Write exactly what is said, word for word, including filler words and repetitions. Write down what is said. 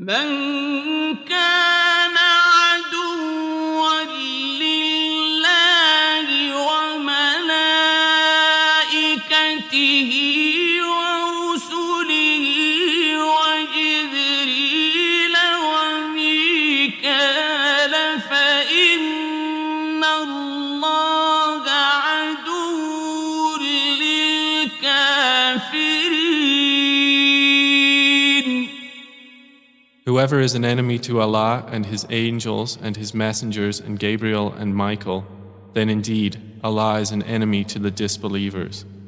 من كان عدوا لله وملائكته ورسله وجبريل وميكال فإن الله عدو للكافرين. Whoever is an enemy to Allah and His angels and His messengers and Gabriel and Michael, then indeed Allah is an enemy to the disbelievers.